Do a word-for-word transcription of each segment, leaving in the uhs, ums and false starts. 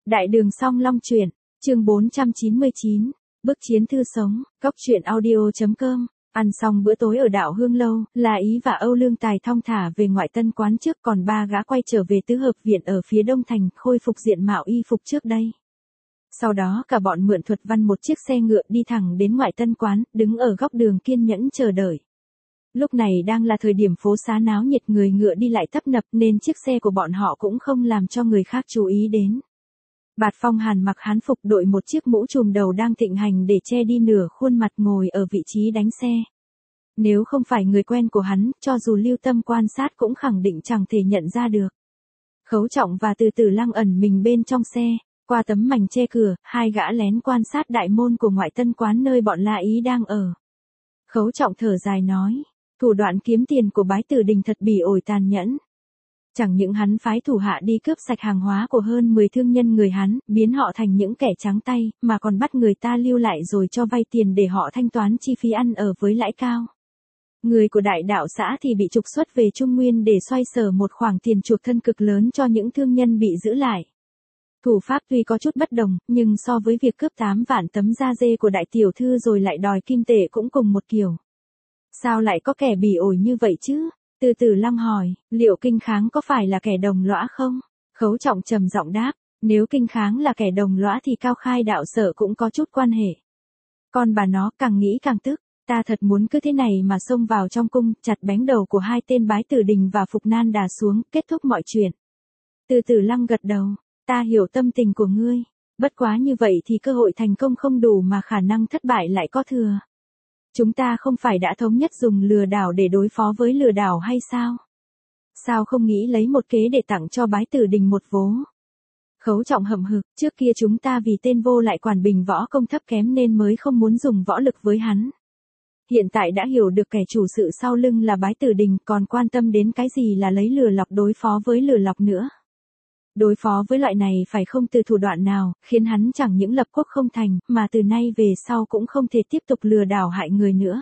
Đại đường Song Long truyện, chương bốn trăm chín mươi chín, bức chiến thư sống, góc truyện audio.com. Ăn xong bữa tối ở Đạo Hương Lâu, La Ý và Âu Lương Tài thong thả về ngoại tân quán trước, còn ba gã quay trở về tứ hợp viện ở phía đông thành, khôi phục diện mạo y phục trước đây. Sau đó cả bọn mượn thuật văn một chiếc xe ngựa đi thẳng đến ngoại tân quán, đứng ở góc đường kiên nhẫn chờ đợi. Lúc này đang là thời điểm phố xá náo nhiệt, người ngựa đi lại tấp nập nên chiếc xe của bọn họ cũng không làm cho người khác chú ý đến. Bạt Phong Hàn mặc hán phục, đội một chiếc mũ trùm đầu đang thịnh hành để che đi nửa khuôn mặt, ngồi ở vị trí đánh xe. Nếu không phải người quen của hắn, cho dù lưu tâm quan sát cũng khẳng định chẳng thể nhận ra được. Khấu Trọng và Từ Tử Lăng ẩn mình bên trong xe, qua tấm mảnh che cửa, hai gã lén quan sát đại môn của ngoại tân quán nơi bọn La Ý đang ở. Khấu Trọng thở dài nói, thủ đoạn kiếm tiền của Bái Tử Đình thật bỉ ổi tàn nhẫn. Chẳng những hắn phái thủ hạ đi cướp sạch hàng hóa của hơn mười thương nhân người hắn, biến họ thành những kẻ trắng tay, mà còn bắt người ta lưu lại rồi cho vay tiền để họ thanh toán chi phí ăn ở với lãi cao. Người của đại đạo xã thì bị trục xuất về Trung Nguyên để xoay sở một khoản tiền chuộc thân cực lớn cho những thương nhân bị giữ lại. Thủ pháp tuy có chút bất đồng, nhưng so với việc cướp tám vạn tấm da dê của đại tiểu thư rồi lại đòi kim tệ cũng cùng một kiểu. Sao lại có kẻ bỉ ổi như vậy chứ? Từ Tử Lăng hỏi, liệu Kinh Kháng có phải là kẻ đồng lõa không? Khấu Trọng trầm giọng đáp, nếu Kinh Kháng là kẻ đồng lõa thì Cao Khai đạo sở cũng có chút quan hệ. Con bà nó càng nghĩ càng tức, ta thật muốn cứ thế này mà xông vào trong cung, chặt bánh đầu của hai tên Bái Tử Đình và Phục Nan Đà xuống, kết thúc mọi chuyện. Từ Tử Lăng gật đầu, ta hiểu tâm tình của ngươi, bất quá như vậy thì cơ hội thành công không đủ mà khả năng thất bại lại có thừa. Chúng ta không phải đã thống nhất dùng lừa đảo để đối phó với lừa đảo hay sao? Sao không nghĩ lấy một kế để tặng cho Bái Tử Đình một vố? Khấu Trọng hậm hực, trước kia chúng ta vì tên vô lại Quản Bình võ công thấp kém nên mới không muốn dùng võ lực với hắn. Hiện tại đã hiểu được kẻ chủ sự sau lưng là Bái Tử Đình, còn quan tâm đến cái gì là lấy lừa lọc đối phó với lừa lọc nữa. Đối phó với loại này phải không từ thủ đoạn nào, khiến hắn chẳng những lập quốc không thành, mà từ nay về sau cũng không thể tiếp tục lừa đảo hại người nữa.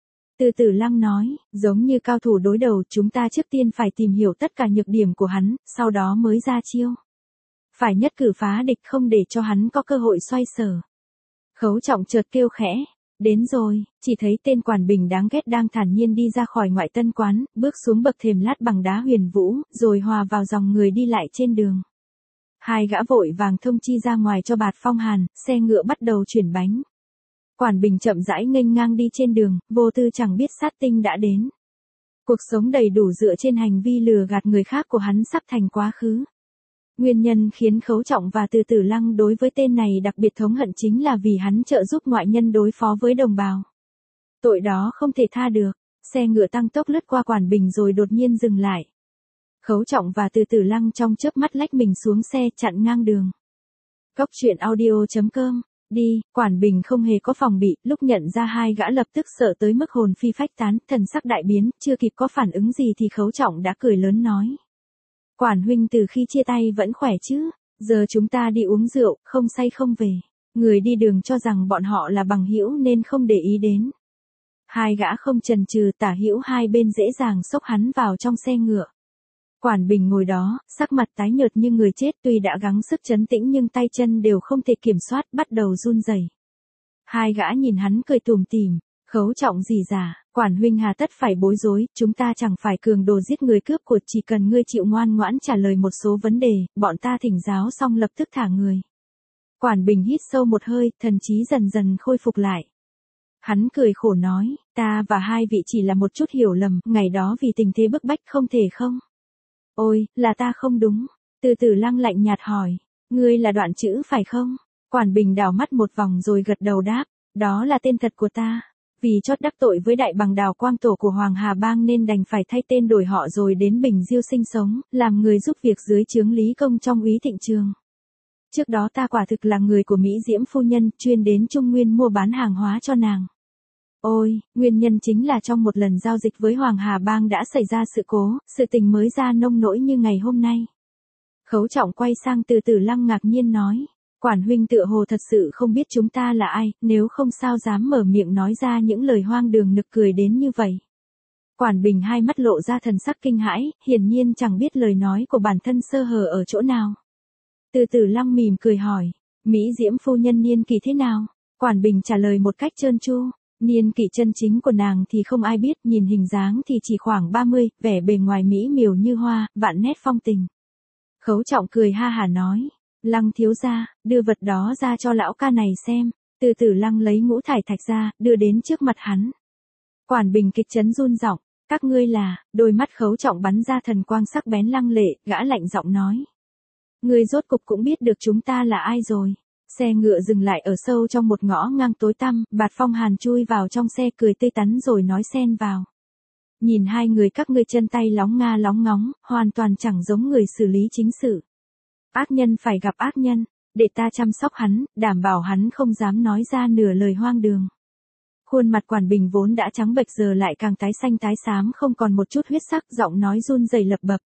Từ Tử Lăng nói, giống như cao thủ đối đầu, chúng ta trước tiên phải tìm hiểu tất cả nhược điểm của hắn, sau đó mới ra chiêu. Phải nhất cử phá địch, không để cho hắn có cơ hội xoay sở. Khấu Trọng chợt kêu khẽ, đến rồi, chỉ thấy tên Quản Bình đáng ghét đang thản nhiên đi ra khỏi ngoại tân quán, bước xuống bậc thềm lát bằng đá huyền vũ, rồi hòa vào dòng người đi lại trên đường. Hai gã vội vàng thông chi ra ngoài cho Bạt Phong Hàn, xe ngựa bắt đầu chuyển bánh. Quản Bình chậm rãi nghênh ngang đi trên đường, vô tư chẳng biết sát tinh đã đến. Cuộc sống đầy đủ dựa trên hành vi lừa gạt người khác của hắn sắp thành quá khứ. Nguyên nhân khiến Khấu Trọng và Từ Tử Lăng đối với tên này đặc biệt thống hận chính là vì hắn trợ giúp ngoại nhân đối phó với đồng bào. Tội đó không thể tha được. Xe ngựa tăng tốc lướt qua Quản Bình rồi đột nhiên dừng lại. Khấu Trọng và Từ Tử Lăng trong chớp mắt lách mình xuống xe, chặn ngang đường. Góc truyện audio.com. Đi, Quản Bình không hề có phòng bị, lúc nhận ra hai gã lập tức sợ tới mức hồn phi phách tán, thần sắc đại biến, chưa kịp có phản ứng gì thì Khấu Trọng đã cười lớn nói. Quản huynh từ khi chia tay vẫn khỏe chứ, giờ chúng ta đi uống rượu, không say không về. Người đi đường cho rằng bọn họ là bằng hữu nên không để ý đến. Hai gã không chần chừ, tả hữu hai bên dễ dàng xốc hắn vào trong xe ngựa. Quản Bình ngồi đó, sắc mặt tái nhợt như người chết, tuy đã gắng sức trấn tĩnh nhưng tay chân đều không thể kiểm soát, bắt đầu run rẩy. Hai gã nhìn hắn cười tủm tỉm, Khấu Trọng gì giả, Quản huynh hà tất phải bối rối, chúng ta chẳng phải cường đồ giết người cướp của, chỉ cần ngươi chịu ngoan ngoãn trả lời một số vấn đề, bọn ta thỉnh giáo xong lập tức thả người. Quản Bình hít sâu một hơi, thần trí dần dần khôi phục lại. Hắn cười khổ nói, ta và hai vị chỉ là một chút hiểu lầm, ngày đó vì tình thế bức bách không thể không. Ôi, là ta không đúng. Từ Tử Lăng lạnh nhạt hỏi, ngươi là Đoạn Chữ phải không? Quản Bình đảo mắt một vòng rồi gật đầu đáp, đó là tên thật của ta. Vì chót đắc tội với đại bằng Đào Quang Tổ của Hoàng Hà Bang nên đành phải thay tên đổi họ rồi đến Bình Diêu sinh sống, làm người giúp việc dưới trướng Lý Công trong Úy Thịnh Trường. Trước đó ta quả thực là người của Mỹ Diễm phu nhân, chuyên đến Trung Nguyên mua bán hàng hóa cho nàng. Ôi, nguyên nhân chính là trong một lần giao dịch với Hoàng Hà Bang đã xảy ra sự cố, sự tình mới ra nông nỗi như ngày hôm nay. Khấu Trọng quay sang Từ Tử Lăng ngạc nhiên nói, Quản huynh tựa hồ thật sự không biết chúng ta là ai, nếu không sao dám mở miệng nói ra những lời hoang đường nực cười đến như vậy. Quản Bình hai mắt lộ ra thần sắc kinh hãi, hiển nhiên chẳng biết lời nói của bản thân sơ hở ở chỗ nào. Từ Tử Lăng mỉm cười hỏi, Mỹ Diễm phu nhân niên kỷ thế nào? Quản Bình trả lời một cách trơn tru, niên kỷ chân chính của nàng thì không ai biết, nhìn hình dáng thì chỉ khoảng ba mươi, vẻ bề ngoài mỹ miều như hoa, vạn nét phong tình. Khấu Trọng cười ha hả nói, Lăng thiếu gia, đưa vật đó ra cho lão ca này xem. Từ Tử Lăng lấy ngũ thải thạch ra, đưa đến trước mặt hắn. Quản Bình kịch chấn run giọng, các ngươi là, đôi mắt Khấu Trọng bắn ra thần quang sắc bén lăng lệ, gã lạnh giọng nói. Ngươi rốt cục cũng biết được chúng ta là ai rồi. Xe ngựa dừng lại ở sâu trong một ngõ ngang tối tăm, Bạt Phong Hàn chui vào trong xe cười tươi tắn rồi nói xen vào. Nhìn hai người các ngươi chân tay lóng nga lóng ngóng, hoàn toàn chẳng giống người xử lý chính sự. Ác nhân phải gặp ác nhân, để ta chăm sóc hắn, đảm bảo hắn không dám nói ra nửa lời hoang đường. Khuôn mặt Quản Bình vốn đã trắng bệch giờ lại càng tái xanh tái xám không còn một chút huyết sắc, giọng nói run rẩy lập bập.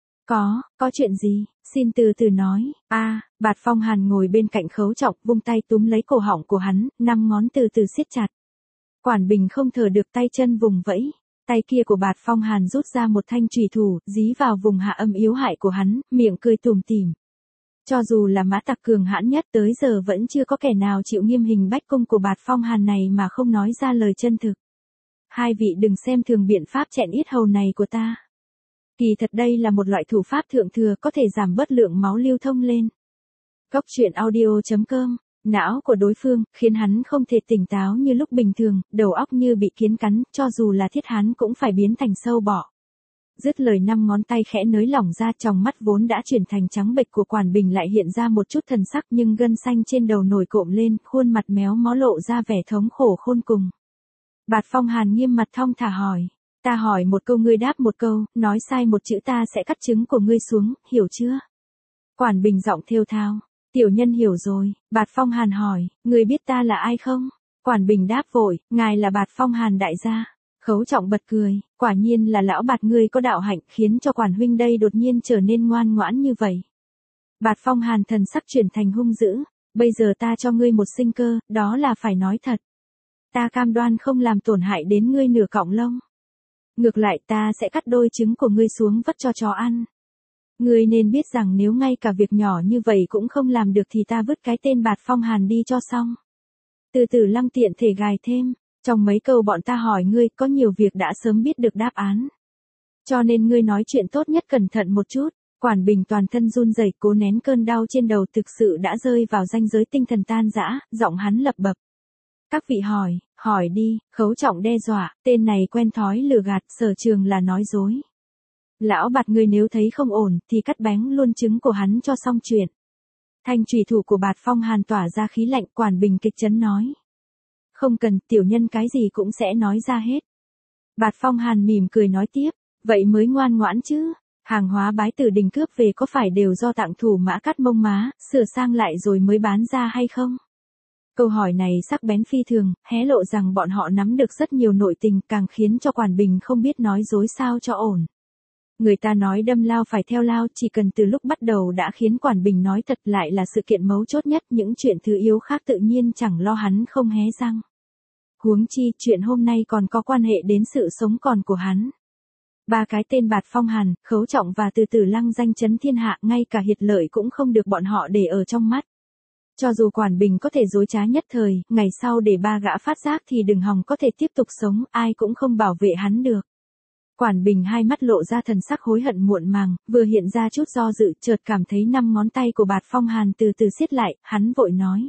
Có, có chuyện gì, xin từ từ nói. A, à, Bạt Phong Hàn ngồi bên cạnh Khấu Trọng, vung tay túm lấy cổ họng của hắn, năm ngón từ từ siết chặt. Quản Bình không thở được, tay chân vùng vẫy. Tay kia của Bạt Phong Hàn rút ra một thanh chùy thủ, dí vào vùng hạ âm yếu hại của hắn, miệng cười tủm tỉm. Cho dù là mã tặc cường hãn nhất tới giờ vẫn chưa có kẻ nào chịu nghiêm hình bách cung của Bạt Phong Hàn này mà không nói ra lời chân thực. Hai vị đừng xem thường biện pháp chẹn yết hầu này của ta. Kỳ thật đây là một loại thủ pháp thượng thừa có thể giảm bớt lượng máu lưu thông lên. Góc truyện audio chấm com, não của đối phương, khiến hắn không thể tỉnh táo như lúc bình thường, đầu óc như bị kiến cắn, cho dù là thiết hắn cũng phải biến thành sâu bọ. Dứt lời năm ngón tay khẽ nới lỏng ra, trong mắt vốn đã chuyển thành trắng bệch của Quản Bình lại hiện ra một chút thần sắc, nhưng gân xanh trên đầu nổi cộm lên, khuôn mặt méo mó lộ ra vẻ thống khổ khôn cùng. Bạt Phong Hàn nghiêm mặt thong thả hỏi, ta hỏi một câu ngươi đáp một câu, nói sai một chữ ta sẽ cắt trứng của ngươi xuống, hiểu chưa? Quản Bình giọng thều thào, tiểu nhân hiểu rồi. Bạt Phong Hàn hỏi, ngươi biết ta là ai không? Quản Bình đáp vội, ngài là Bạt Phong Hàn đại gia. Khấu Trọng bật cười, quả nhiên là lão Bạt ngươi có đạo hạnh, khiến cho Quản huynh đây đột nhiên trở nên ngoan ngoãn như vậy. Bạt Phong Hàn thần sắc chuyển thành hung dữ, bây giờ ta cho ngươi một sinh cơ, đó là phải nói thật. Ta cam đoan không làm tổn hại đến ngươi nửa cọng lông. Ngược lại ta sẽ cắt đôi trứng của ngươi xuống vất cho chó ăn. Ngươi nên biết rằng nếu ngay cả việc nhỏ như vậy cũng không làm được thì ta vứt cái tên Bạt Phong Hàn đi cho xong. Từ Tử Lăng tiện thể gài thêm, trong mấy câu bọn ta hỏi ngươi có nhiều việc đã sớm biết được đáp án. Cho nên ngươi nói chuyện tốt nhất cẩn thận một chút. Quản Bình toàn thân run rẩy cố nén cơn đau trên đầu, thực sự đã rơi vào ranh giới tinh thần tan rã, giọng hắn lập bập. Các vị hỏi, hỏi đi. Khấu Trọng đe dọa, tên này quen thói lừa gạt, sở trường là nói dối. Lão Bạt ngươi nếu thấy không ổn thì cắt bánh luôn trứng của hắn cho xong chuyện. Thanh chùy thủ của Bạt Phong Hàn tỏa ra khí lạnh. Quản Bình kịch chấn nói. Không cần, tiểu nhân cái gì cũng sẽ nói ra hết. Bạt Phong Hàn mỉm cười nói tiếp, vậy mới ngoan ngoãn chứ. Hàng hóa Bái Tử Đình cướp về có phải đều do tạng thủ Mã Cắt Mông Má, sửa sang lại rồi mới bán ra hay không? Câu hỏi này sắc bén phi thường, hé lộ rằng bọn họ nắm được rất nhiều nội tình, càng khiến cho Quản Bình không biết nói dối sao cho ổn. Người ta nói đâm lao phải theo lao, chỉ cần từ lúc bắt đầu đã khiến Quản Bình nói thật lại là sự kiện mấu chốt nhất, những chuyện thứ yếu khác tự nhiên chẳng lo hắn không hé răng. Huống chi, chuyện hôm nay còn có quan hệ đến sự sống còn của hắn. Ba cái tên Bạt Phong Hàn, Khấu Trọng và Từ Tử Lăng danh chấn thiên hạ, ngay cả Hiệt Lợi cũng không được bọn họ để ở trong mắt. Cho dù Quản Bình có thể dối trá nhất thời, ngày sau để ba gã phát giác thì đừng hòng có thể tiếp tục sống, ai cũng không bảo vệ hắn được. Quản Bình hai mắt lộ ra thần sắc hối hận muộn màng, vừa hiện ra chút do dự, chợt cảm thấy năm ngón tay của Bạt Phong Hàn từ từ siết lại, hắn vội nói.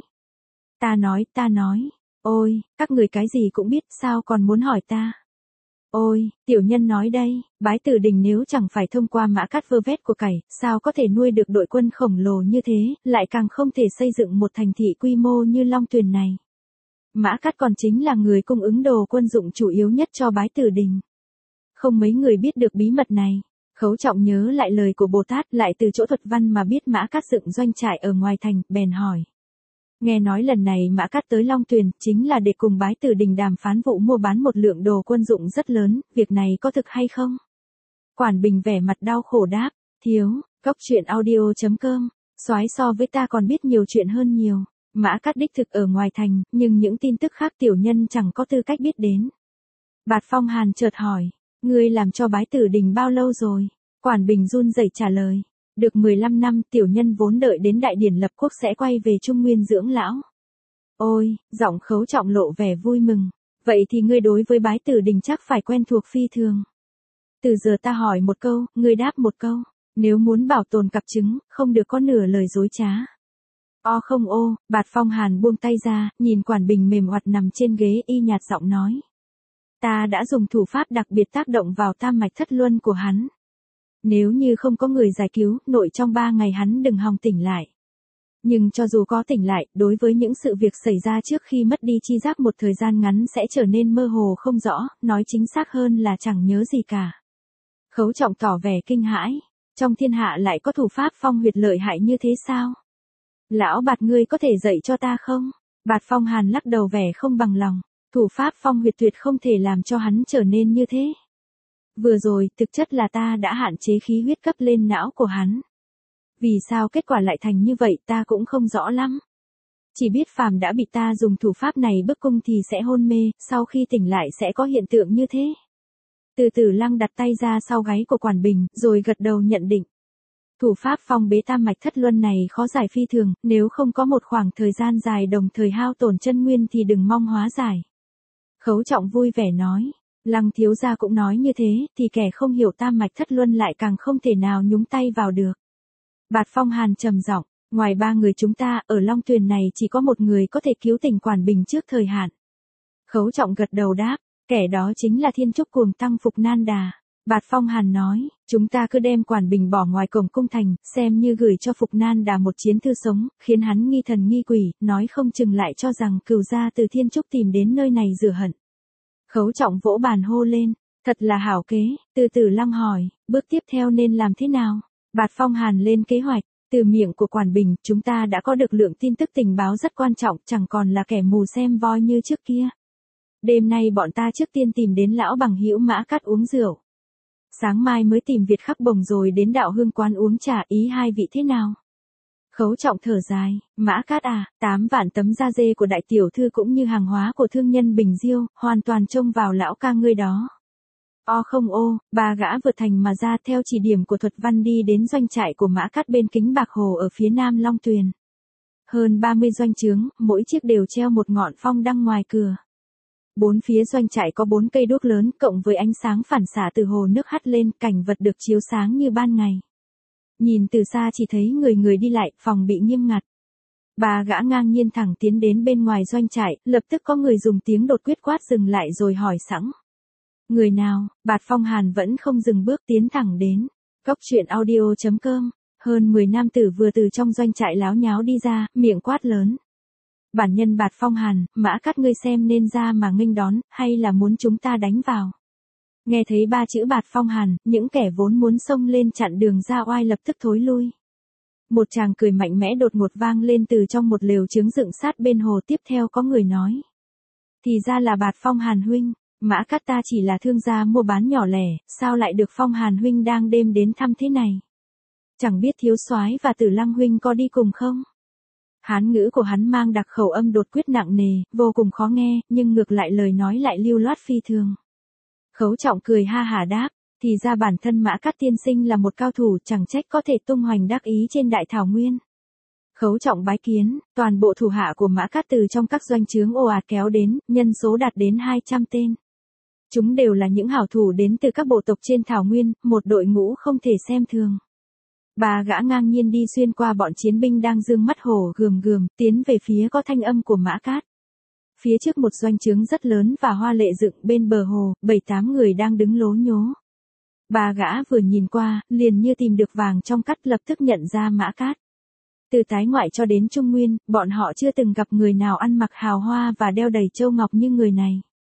Ta nói, ta nói, ôi, các người cái gì cũng biết, sao còn muốn hỏi ta? Ôi, tiểu nhân nói đây, Bái Tử Đình nếu chẳng phải thông qua Mã Cắt vơ vét của cải, sao có thể nuôi được đội quân khổng lồ như thế, lại càng không thể xây dựng một thành thị quy mô như Long Tuyền này. Mã Cắt còn chính là người cung ứng đồ quân dụng chủ yếu nhất cho Bái Tử Đình. Không mấy người biết được bí mật này. Khấu Trọng nhớ lại lời của Bồ Tát, lại từ chỗ thuật văn mà biết Mã Cắt dựng doanh trại ở ngoài thành, bèn hỏi. Nghe nói lần này Mã Cắt tới Long Tuyền, chính là để cùng Bái Tử Đình đàm phán vụ mua bán một lượng đồ quân dụng rất lớn, việc này có thực hay không? Quản Bình vẻ mặt đau khổ đáp, thiếu, góc truyện audio chấm com, soái so với ta còn biết nhiều chuyện hơn nhiều. Mã Cắt đích thực ở ngoài thành, nhưng những tin tức khác tiểu nhân chẳng có tư cách biết đến. Bạt Phong Hàn chợt hỏi, ngươi làm cho Bái Tử Đình bao lâu rồi? Quản Bình run rẩy trả lời, Được mười lăm năm, tiểu nhân vốn đợi đến đại điển lập quốc sẽ quay về Trung Nguyên dưỡng lão. Ôi, giọng Khấu Trọng lộ vẻ vui mừng. Vậy thì ngươi đối với Bái Tử Đình chắc phải quen thuộc phi thường. Từ giờ ta hỏi một câu, ngươi đáp một câu. Nếu muốn bảo tồn cặp trứng, không được có nửa lời dối trá. O không ô, Bạt Phong Hàn buông tay ra, nhìn Quản Bình mềm oặt nằm trên ghế y nhạt giọng nói. Ta đã dùng thủ pháp đặc biệt tác động vào tam mạch thất luân của hắn. Nếu như không có người giải cứu, nội trong ba ngày hắn đừng hòng tỉnh lại. Nhưng cho dù có tỉnh lại, đối với những sự việc xảy ra trước khi mất đi chi giác một thời gian ngắn sẽ trở nên mơ hồ không rõ, nói chính xác hơn là chẳng nhớ gì cả. Khấu Trọng tỏ vẻ kinh hãi. Trong thiên hạ lại có thủ pháp phong huyệt lợi hại như thế sao? Lão Bạt ngươi có thể dạy cho ta không? Bạt Phong Hàn lắc đầu vẻ không bằng lòng. Thủ pháp phong huyệt tuyệt không thể làm cho hắn trở nên như thế. Vừa rồi, thực chất là ta đã hạn chế khí huyết cấp lên não của hắn. Vì sao kết quả lại thành như vậy ta cũng không rõ lắm. Chỉ biết phàm đã bị ta dùng thủ pháp này bức cung thì sẽ hôn mê, sau khi tỉnh lại sẽ có hiện tượng như thế. Từ Tử Lăng đặt tay ra sau gáy của Quản Bình, rồi gật đầu nhận định. Thủ pháp phong bế tam mạch thất luân này khó giải phi thường, nếu không có một khoảng thời gian dài đồng thời hao tổn chân nguyên thì đừng mong hóa giải. Khấu Trọng vui vẻ nói, Lăng thiếu gia cũng nói như thế, thì kẻ không hiểu tam mạch thất luân lại càng không thể nào nhúng tay vào được. Bạt Phong Hàn trầm giọng, ngoài ba người chúng ta, ở Long Tuyền này chỉ có một người có thể cứu tỉnh Quản Bình trước thời hạn. Khấu Trọng gật đầu đáp, kẻ đó chính là Thiên Trúc Cuồng Tăng Phục Nan Đà. Bạt Phong Hàn nói, chúng ta cứ đem Quản Bình bỏ ngoài cổng cung thành, xem như gửi cho Phục Nan Đà một chiến thư sống, khiến hắn nghi thần nghi quỷ, nói không chừng lại cho rằng cừu gia từ Thiên Trúc tìm đến nơi này rửa hận. Khấu Trọng vỗ bàn hô lên, thật là hảo kế. Từ Tử Lăng hỏi, bước tiếp theo nên làm thế nào? Bạt Phong Hàn lên kế hoạch, từ miệng của Quản Bình, chúng ta đã có được lượng tin tức tình báo rất quan trọng, chẳng còn là kẻ mù xem voi như trước kia. Đêm nay bọn ta trước tiên tìm đến lão bằng hữu Mã Cát uống rượu. Sáng mai mới tìm Việt Khắc Bồng rồi đến Đạo Hương quán uống trà, ý hai vị thế nào? Khấu Trọng thở dài, Mã Cát à, tám vạn tấm da dê của đại tiểu thư cũng như hàng hóa của thương nhân Bình Diêu, hoàn toàn trông vào lão ca ngươi đó. O không ô, ba gã vượt thành mà ra theo chỉ điểm của Thuật Văn đi đến doanh trại của Mã Cát bên Kính Bạc Hồ ở phía nam Long Tuyền. Hơn ba mươi doanh trướng, mỗi chiếc đều treo một ngọn phong đăng ngoài cửa. Bốn phía doanh trại có bốn cây đuốc lớn, cộng với ánh sáng phản xạ từ hồ nước hắt lên, cảnh vật được chiếu sáng như ban ngày. Nhìn từ xa chỉ thấy người người đi lại, phòng bị nghiêm ngặt. Ba gã ngang nhiên thẳng tiến đến bên ngoài doanh trại, lập tức có người dùng tiếng đột quyết quát dừng lại rồi hỏi sẵn. Người nào? Bạt Phong Hàn vẫn không dừng bước tiến thẳng đến. Cốc truyện audio chấm com. Hơn mười nam tử vừa từ trong doanh trại láo nháo đi ra, miệng quát lớn. Bản nhân Bạt Phong Hàn, Mã Cát ngươi xem nên ra mà nghênh đón, hay là muốn chúng ta đánh vào? Nghe thấy ba chữ Bạt Phong Hàn, những kẻ vốn muốn xông lên chặn đường ra oai lập tức thối lui. Một tràng cười mạnh mẽ đột ngột vang lên từ trong một lều trướng dựng sát bên hồ, tiếp theo có người nói. Thì ra là Bạt Phong Hàn huynh, Mã Cát ta chỉ là thương gia mua bán nhỏ lẻ, sao lại được Phong Hàn huynh đang đêm đến thăm thế này? Chẳng biết thiếu soái và Tử Lăng huynh có đi cùng không? Hán ngữ của hắn mang đặc khẩu âm đột quyết nặng nề, vô cùng khó nghe, nhưng ngược lại lời nói lại lưu loát phi thường. Khấu Trọng cười ha hả đáp, thì ra bản thân Mã Cát tiên sinh là một cao thủ, chẳng trách có thể tung hoành đắc ý trên đại thảo nguyên. Khấu Trọng bái kiến, toàn bộ thủ hạ của Mã Cát từ trong các doanh trướng ồ ạt kéo đến, nhân số đạt đến hai trăm tên. Chúng đều là những hảo thủ đến từ các bộ tộc trên thảo nguyên, một đội ngũ không thể xem thường. Ba gã ngang nhiên đi xuyên qua bọn chiến binh đang dương mắt hổ gườm gườm, tiến về phía có thanh âm của Mã Cát. Phía trước một doanh trướng rất lớn và hoa lệ dựng bên bờ hồ, bảy tám người đang đứng lố nhố. Ba gã vừa nhìn qua, liền như tìm được vàng trong cát, lập tức nhận ra Mã Cát. Từ tái ngoại cho đến Trung Nguyên, bọn họ chưa từng gặp người nào ăn mặc hào hoa và đeo đầy châu ngọc như người này.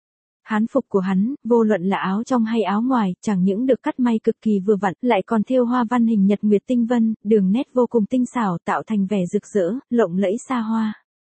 Hán phục của hắn, vô luận là áo trong hay áo ngoài, chẳng những được cắt may cực kỳ vừa vặn, lại còn thêu hoa văn hình nhật nguyệt tinh vân, đường nét vô cùng tinh xảo, tạo thành vẻ rực rỡ, lộng lẫy xa hoa.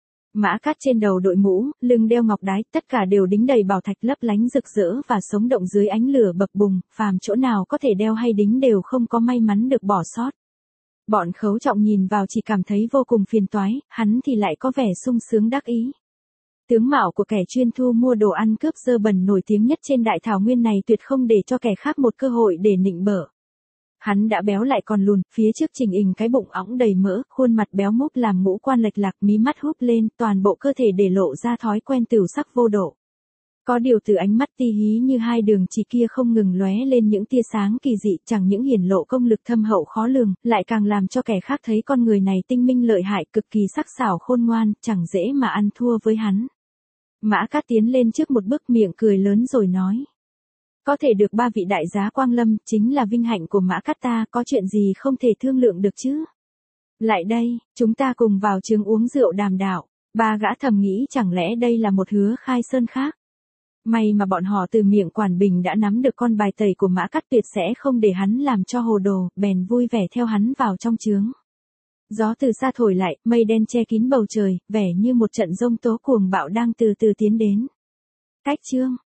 Mã Cát trên đầu đội mũ, lưng đeo ngọc đái, tất cả đều đính đầy bảo thạch lấp lánh rực rỡ và sống động dưới ánh lửa bập bùng, phàm chỗ nào có thể đeo hay đính đều không có may mắn được bỏ sót. Bọn Khấu Trọng nhìn vào chỉ cảm thấy vô cùng phiền toái, hắn thì lại có vẻ sung sướng đắc ý. Tướng mạo của kẻ chuyên thu mua đồ ăn cướp dơ bẩn nổi tiếng nhất trên đại thảo nguyên này tuyệt không để cho kẻ khác một cơ hội để nịnh bợ. Hắn đã béo lại còn lùn, phía trước trình hình cái bụng óng đầy mỡ, khuôn mặt béo múp làm ngũ quan lệch lạc, mí mắt húp lên, toàn bộ cơ thể để lộ ra thói quen tửu sắc vô độ. Có điều từ ánh mắt ti hí như hai đường chỉ kia không ngừng lóe lên những tia sáng kỳ dị, chẳng những hiển lộ công lực thâm hậu khó lường, lại càng làm cho kẻ khác thấy con người này tinh minh lợi hại, cực kỳ sắc sảo khôn ngoan, chẳng dễ mà ăn thua với hắn. Mã Cát tiến lên trước một bước, miệng cười lớn rồi nói. Có thể được ba vị đại giá quang lâm, chính là vinh hạnh của Mã Cát ta, có chuyện gì không thể thương lượng được chứ? Lại đây, chúng ta cùng vào trường uống rượu đàm đạo. Ba gã thầm nghĩ chẳng lẽ đây là một hứa khai sơn khác. May mà bọn họ từ miệng Quản Bình đã nắm được con bài tẩy của Mã Cát, tuyệt sẽ không để hắn làm cho hồ đồ, bèn vui vẻ theo hắn vào trong trướng. Gió từ xa thổi lại, mây đen che kín bầu trời, vẻ như một trận giông tố cuồng bạo đang từ từ tiến đến. Cách chương